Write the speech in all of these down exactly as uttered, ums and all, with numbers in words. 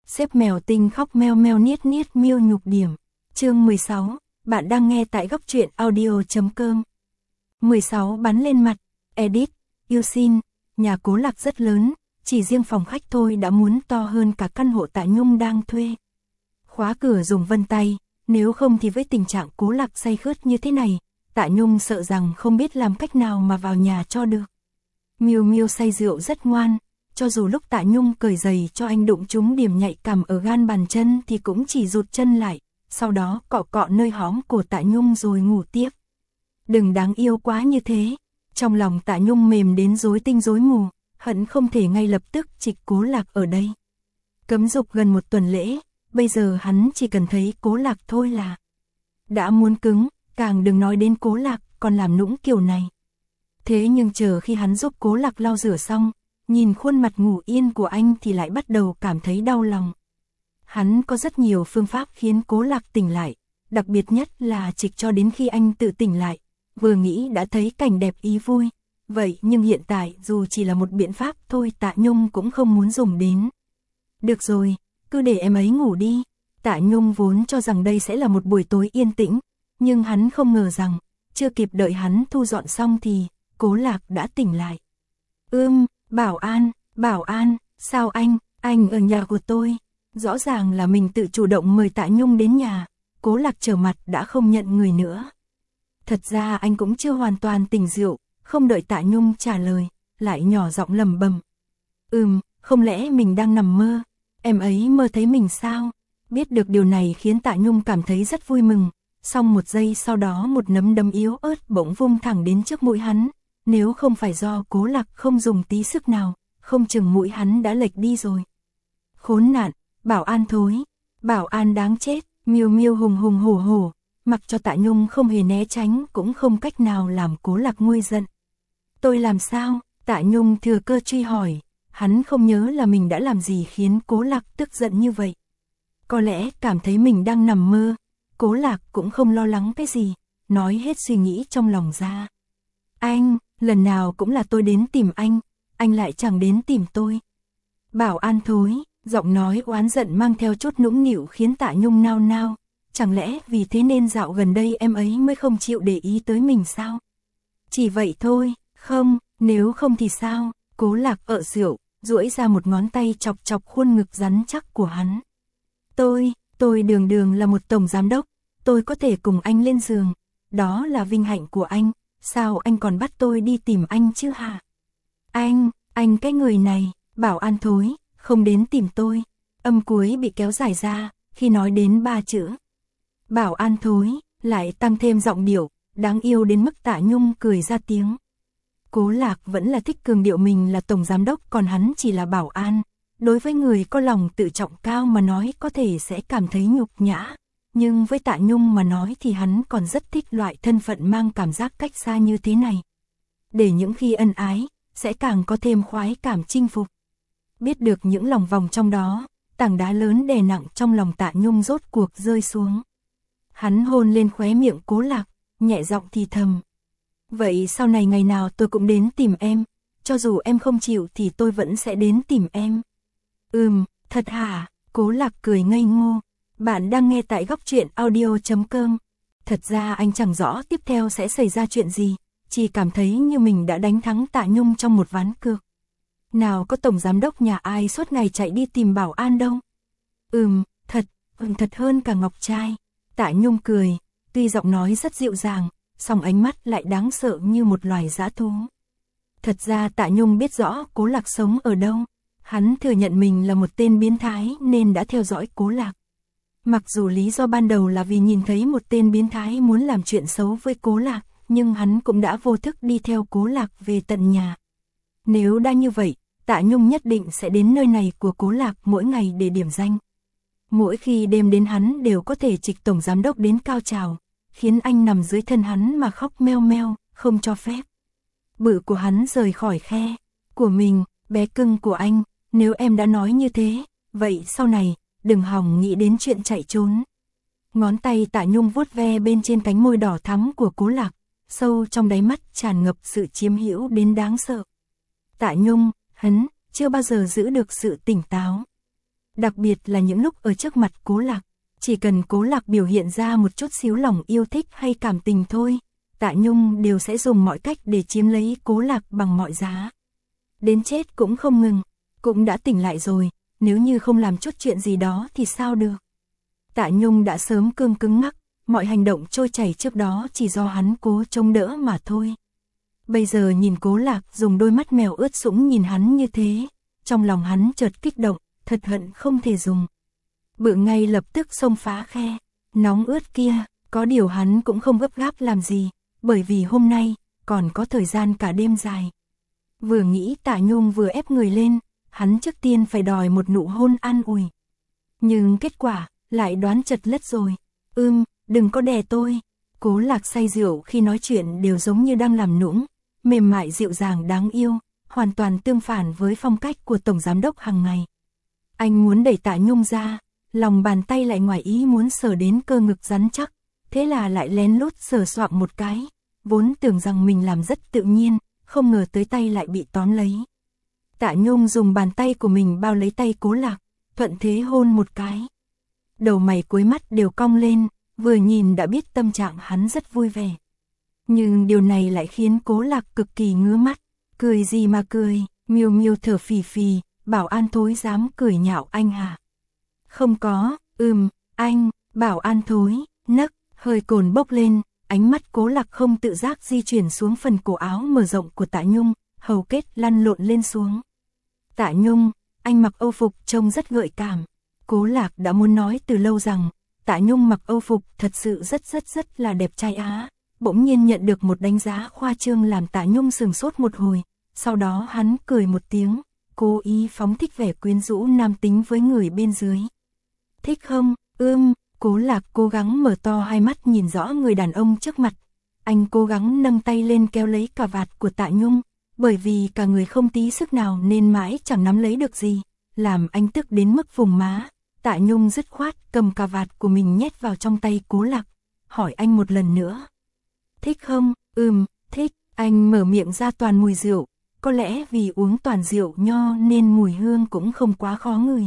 Xếp mèo tinh khóc meo meo niết niết miêu nhục điểm. Chương mười sáu, bạn đang nghe tại góc truyện audio chấm com. mười sáu bắn lên mặt, edit, yêu xin, nhà Cố Lạc rất lớn, chỉ riêng phòng khách thôi đã muốn to hơn cả căn hộ Tạ Nhung đang thuê. Khóa cửa dùng vân tay, nếu không thì với tình trạng Cố Lạc say khướt như thế này, Tạ Nhung sợ rằng không biết làm cách nào mà vào nhà cho được. Miêu Miêu say rượu rất ngoan, cho dù lúc Tạ Nhung cởi giày cho anh đụng trúng điểm nhạy cảm ở gan bàn chân thì cũng chỉ rụt chân lại, sau đó cọ cọ nơi hõm của Tạ Nhung rồi ngủ tiếp. Đừng đáng yêu quá như thế. Trong lòng Tạ Nhung mềm đến rối tinh rối mù, hận không thể ngay lập tức trịch Cố Lạc ở đây. Cấm dục gần một tuần lễ, bây giờ hắn chỉ cần thấy Cố Lạc thôi là đã muốn cứng, càng đừng nói đến Cố Lạc còn làm nũng kiểu này. Thế nhưng chờ khi hắn giúp Cố Lạc lau rửa xong, nhìn khuôn mặt ngủ yên của anh thì lại bắt đầu cảm thấy đau lòng. Hắn có rất nhiều phương pháp khiến Cố Lạc tỉnh lại, đặc biệt nhất là trịch cho đến khi anh tự tỉnh lại, vừa nghĩ đã thấy cảnh đẹp ý vui. Vậy nhưng hiện tại dù chỉ là một biện pháp thôi Tạ Nhung cũng không muốn dùng đến. Được rồi, cứ để em ấy ngủ đi. Tạ Nhung vốn cho rằng đây sẽ là một buổi tối yên tĩnh, nhưng hắn không ngờ rằng, chưa kịp đợi hắn thu dọn xong thì Cố Lạc đã tỉnh lại. Ưm, Bảo An, Bảo An, sao anh, anh ở nhà của tôi. Rõ ràng là mình tự chủ động mời Tạ Nhung đến nhà, Cố Lạc trở mặt đã không nhận người nữa. Thật ra anh cũng chưa hoàn toàn tỉnh rượu, không đợi Tạ Nhung trả lời, lại nhỏ giọng lẩm bẩm. Ừm, không lẽ mình đang nằm mơ, em ấy mơ thấy mình sao? Biết được điều này khiến Tạ Nhung cảm thấy rất vui mừng, xong một giây sau đó một nắm đấm yếu ớt bỗng vung thẳng đến trước mũi hắn, nếu không phải do Cố Lạc không dùng tí sức nào, không chừng mũi hắn đã lệch đi rồi. Khốn nạn, Bảo An thối, Bảo An đáng chết, Miêu Miêu hùng hùng hổ hổ, mặc cho Tạ Nhung không hề né tránh cũng không cách nào làm Cố Lạc nguôi giận. Tôi làm sao? Tạ Nhung thừa cơ truy hỏi, hắn không nhớ là mình đã làm gì khiến Cố Lạc tức giận như vậy. Có lẽ cảm thấy mình đang nằm mơ, Cố Lạc cũng không lo lắng cái gì, nói hết suy nghĩ trong lòng ra. Anh, lần nào cũng là tôi đến tìm anh, anh lại chẳng đến tìm tôi. Bảo An thối, giọng nói oán giận mang theo chút nũng nịu khiến Tạ Nhung nao nao, chẳng lẽ vì thế nên dạo gần đây em ấy mới không chịu để ý tới mình sao? Chỉ vậy thôi, không, nếu không thì sao? Cố Lạc ợ rượu, duỗi ra một ngón tay chọc chọc khuôn ngực rắn chắc của hắn. Tôi, tôi đường đường là một tổng giám đốc, tôi có thể cùng anh lên giường, đó là vinh hạnh của anh, sao anh còn bắt tôi đi tìm anh chứ hả? Anh, anh cái người này, Bảo An thối, không đến tìm tôi. Âm cuối bị kéo dài ra, khi nói đến ba chữ Bảo An thối, lại tăng thêm giọng điệu, đáng yêu đến mức Tạ Nhung cười ra tiếng. Cố Lạc vẫn là thích cường điệu mình là tổng giám đốc còn hắn chỉ là Bảo An. Đối với người có lòng tự trọng cao mà nói có thể sẽ cảm thấy nhục nhã, nhưng với Tạ Nhung mà nói thì hắn còn rất thích loại thân phận mang cảm giác cách xa như thế này. Để những khi ân ái, sẽ càng có thêm khoái cảm chinh phục. Biết được những lòng vòng trong đó, tảng đá lớn đè nặng trong lòng Tạ Nhung rốt cuộc rơi xuống. Hắn hôn lên khóe miệng Cố Lạc, nhẹ giọng thì thầm. Vậy sau này ngày nào tôi cũng đến tìm em, cho dù em không chịu thì tôi vẫn sẽ đến tìm em. Ừm, thật hả? Cố Lạc cười ngây ngô. Bạn đang nghe tại góc truyện audio chấm com. Thật ra anh chẳng rõ tiếp theo sẽ xảy ra chuyện gì, chỉ cảm thấy như mình đã đánh thắng Tạ Nhung trong một ván cược. Nào có tổng giám đốc nhà ai suốt ngày chạy đi tìm Bảo An đâu. Ừm, thật, ừm thật hơn cả ngọc trai. Tạ Nhung cười, tuy giọng nói rất dịu dàng, song ánh mắt lại đáng sợ như một loài dã thú. Thật ra Tạ Nhung biết rõ Cố Lạc sống ở đâu. Hắn thừa nhận mình là một tên biến thái nên đã theo dõi Cố Lạc. Mặc dù lý do ban đầu là vì nhìn thấy một tên biến thái muốn làm chuyện xấu với Cố Lạc, nhưng hắn cũng đã vô thức đi theo Cố Lạc về tận nhà. Nếu đã như vậy, Tạ Nhung nhất định sẽ đến nơi này của Cố Lạc mỗi ngày để điểm danh. Mỗi khi đêm đến hắn đều có thể trịch tổng giám đốc đến cao trào, khiến anh nằm dưới thân hắn mà khóc meo meo, không cho phép. Bự của hắn rời khỏi khe của mình, bé cưng của anh, nếu em đã nói như thế, vậy sau này, đừng hòng nghĩ đến chuyện chạy trốn. Ngón tay Tạ Nhung vuốt ve bên trên cánh môi đỏ thắm của Cố Lạc, sâu trong đáy mắt tràn ngập sự chiếm hữu đến đáng sợ. Tạ Nhung, hắn, chưa bao giờ giữ được sự tỉnh táo. đặc biệt là những lúc ở trước mặt Cố Lạc. Chỉ cần Cố Lạc biểu hiện ra một chút xíu lòng yêu thích hay cảm tình thôi, Tạ Nhung đều sẽ dùng mọi cách để chiếm lấy Cố Lạc bằng mọi giá. Đến chết cũng không ngừng, cũng đã tỉnh lại rồi, nếu như không làm chút chuyện gì đó thì sao được. Tạ Nhung đã sớm cương cứng ngắc, mọi hành động trôi chảy trước đó chỉ do hắn cố chống đỡ mà thôi. Bây giờ nhìn Cố Lạc dùng đôi mắt mèo ướt sũng nhìn hắn như thế, trong lòng hắn chợt kích động, thật hận không thể dùng bự ngay lập tức xông phá khe nóng ướt kia, có điều hắn cũng không gấp gáp làm gì, bởi vì hôm nay còn có thời gian cả đêm dài. Vừa nghĩ Tạ Nhung vừa ép người lên, hắn trước tiên phải đòi một nụ hôn an ủi. Nhưng kết quả lại đoán chật lất rồi. Ưm, đừng có đè tôi. Cố Lạc say rượu khi nói chuyện đều giống như đang làm nũng, mềm mại dịu dàng đáng yêu, hoàn toàn tương phản với phong cách của tổng giám đốc hàng ngày. Anh muốn đẩy Tạ Nhung ra, lòng bàn tay lại ngoài ý muốn sờ đến cơ ngực rắn chắc, thế là lại lén lút sờ soạng một cái, vốn tưởng rằng mình làm rất tự nhiên, không ngờ tới tay lại bị tóm lấy. Tạ Nhung dùng bàn tay của mình bao lấy tay Cố Lạc, thuận thế hôn một cái. Đầu mày cuối mắt đều cong lên, vừa nhìn đã biết tâm trạng hắn rất vui vẻ. Nhưng điều này lại khiến Cố Lạc cực kỳ ngứa mắt, cười gì mà cười, miêu miêu thở phì phì, bảo an thối dám cười nhạo anh hả? Không có, ừm, anh, bảo an thối, nấc, hơi cồn bốc lên, ánh mắt Cố Lạc không tự giác di chuyển xuống phần cổ áo mở rộng của Tạ Nhung, hầu kết lăn lộn lên xuống. Tạ Nhung, anh mặc âu phục trông rất gợi cảm. Cố Lạc đã muốn nói từ lâu rằng, Tạ Nhung mặc âu phục thật sự rất rất rất là đẹp trai á. Bỗng nhiên nhận được một đánh giá khoa trương làm Tạ Nhung sừng sốt một hồi, sau đó hắn cười một tiếng, cố ý phóng thích vẻ quyến rũ nam tính với người bên dưới. Thích không? Ưm, Cố Lạc cố gắng mở to hai mắt nhìn rõ người đàn ông trước mặt. Anh cố gắng nâng tay lên kéo lấy cà vạt của Tạ Nhung, bởi vì cả người không tí sức nào nên mãi chẳng nắm lấy được gì, làm anh tức đến mức vùng má. Tạ Nhung dứt khoát cầm cà vạt của mình nhét vào trong tay Cố Lạc, hỏi anh một lần nữa. Thích không? Ừm, thích. Anh mở miệng ra toàn mùi rượu, có lẽ vì uống toàn rượu nho nên mùi hương cũng không quá khó ngửi.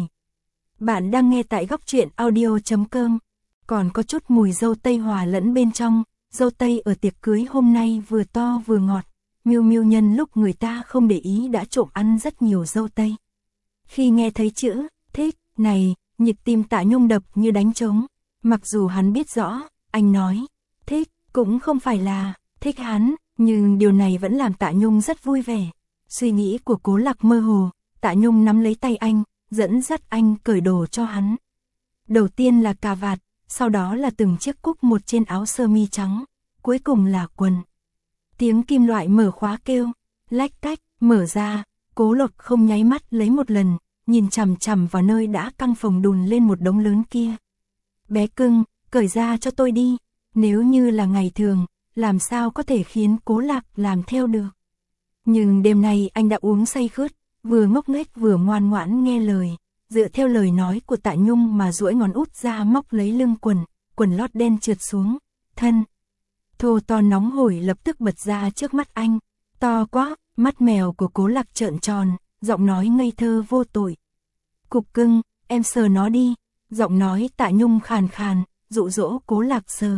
Bạn đang nghe tại góc truyện audio chấm com, còn có chút mùi dâu tây hòa lẫn bên trong, dâu tây ở tiệc cưới hôm nay vừa to vừa ngọt. Miêu Miêu nhân lúc người ta không để ý đã trộm ăn rất nhiều dâu tây. Khi nghe thấy chữ thích này, nhịp tim Tạ Nhung đập như đánh trống, mặc dù hắn biết rõ, anh nói thích cũng không phải là thích hắn, nhưng điều này vẫn làm Tạ Nhung rất vui vẻ. Suy nghĩ của Cố Lạc mơ hồ, Tạ Nhung nắm lấy tay anh, dẫn dắt anh cởi đồ cho hắn. Đầu tiên là cà vạt, sau đó là từng chiếc cúc một trên áo sơ mi trắng, cuối cùng là quần. Tiếng kim loại mở khóa kêu, lách cách, mở ra, Cố Lạc không nháy mắt lấy một lần, nhìn chằm chằm vào nơi đã căng phồng đùn lên một đống lớn kia. Bé cưng, cởi ra cho tôi đi, nếu như là ngày thường, làm sao có thể khiến Cố Lạc làm theo được. Nhưng đêm nay anh đã uống say khướt, vừa ngốc nghếch vừa ngoan ngoãn nghe lời, dựa theo lời nói của Tạ Nhung mà duỗi ngón út ra móc lấy lưng quần, quần lót đen trượt xuống, thân thô to nóng hổi lập tức bật ra trước mắt anh, to quá, mắt mèo của Cố Lạc trợn tròn, giọng nói ngây thơ vô tội. Cục cưng, em sờ nó đi, giọng nói Tạ Nhung khàn khàn, dụ dỗ Cố Lạc sờ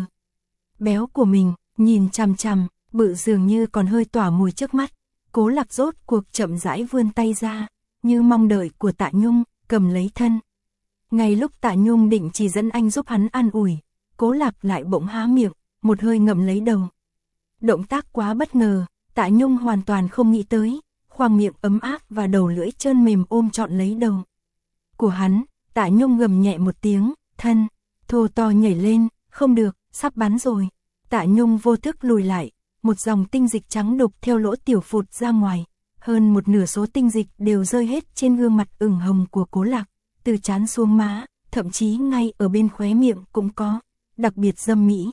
béo của mình, nhìn chằm chằm, bự dường như còn hơi tỏa mùi trước mắt. Cố Lạc rốt cuộc chậm rãi vươn tay ra, như mong đợi của Tạ Nhung, cầm lấy thân. Ngay lúc Tạ Nhung định chỉ dẫn anh giúp hắn an ủi, Cố Lạc lại bỗng há miệng, một hơi ngậm lấy đầu. Động tác quá bất ngờ, Tạ Nhung hoàn toàn không nghĩ tới, khoang miệng ấm áp và đầu lưỡi trơn mềm ôm trọn lấy đầu của hắn. Tạ Nhung gầm nhẹ một tiếng, thân thô to nhảy lên, không được, sắp bắn rồi. Tạ Nhung vô thức lùi lại, một dòng tinh dịch trắng đục theo lỗ tiểu phụt ra ngoài, hơn một nửa số tinh dịch đều rơi hết trên gương mặt ửng hồng của Cố Lạc, từ trán xuống má, thậm chí ngay ở bên khóe miệng cũng có, đặc biệt dâm mỹ.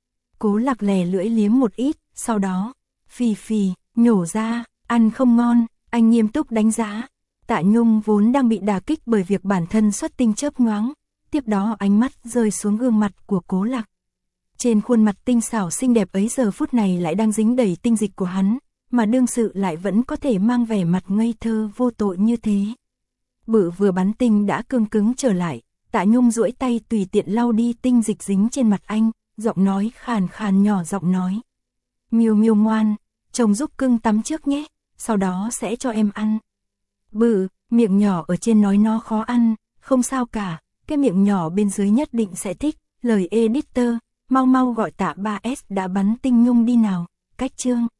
Cố Lạc lè lưỡi liếm một ít, sau đó, phì phì, nhổ ra, ăn không ngon, anh nghiêm túc đánh giá. Tạ Nhung vốn đang bị đả kích bởi việc bản thân xuất tinh chớp nhoáng, tiếp đó ánh mắt rơi xuống gương mặt của Cố Lạc. Trên khuôn mặt tinh xảo xinh đẹp ấy giờ phút này lại đang dính đầy tinh dịch của hắn, mà đương sự lại vẫn có thể mang vẻ mặt ngây thơ vô tội như thế. Bự vừa bắn tinh đã cương cứng trở lại, Tạ Nhung duỗi tay tùy tiện lau đi tinh dịch dính trên mặt anh, giọng nói khàn khàn nhỏ giọng nói. Miu Miu ngoan, chồng giúp cưng tắm trước nhé, sau đó sẽ cho em ăn. Bự, miệng nhỏ ở trên nói nó khó ăn, không sao cả, cái miệng nhỏ bên dưới nhất định sẽ thích, lời editor, mau mau gọi Tạ ba S đã bắn tinh Nhung đi nào, cách chương.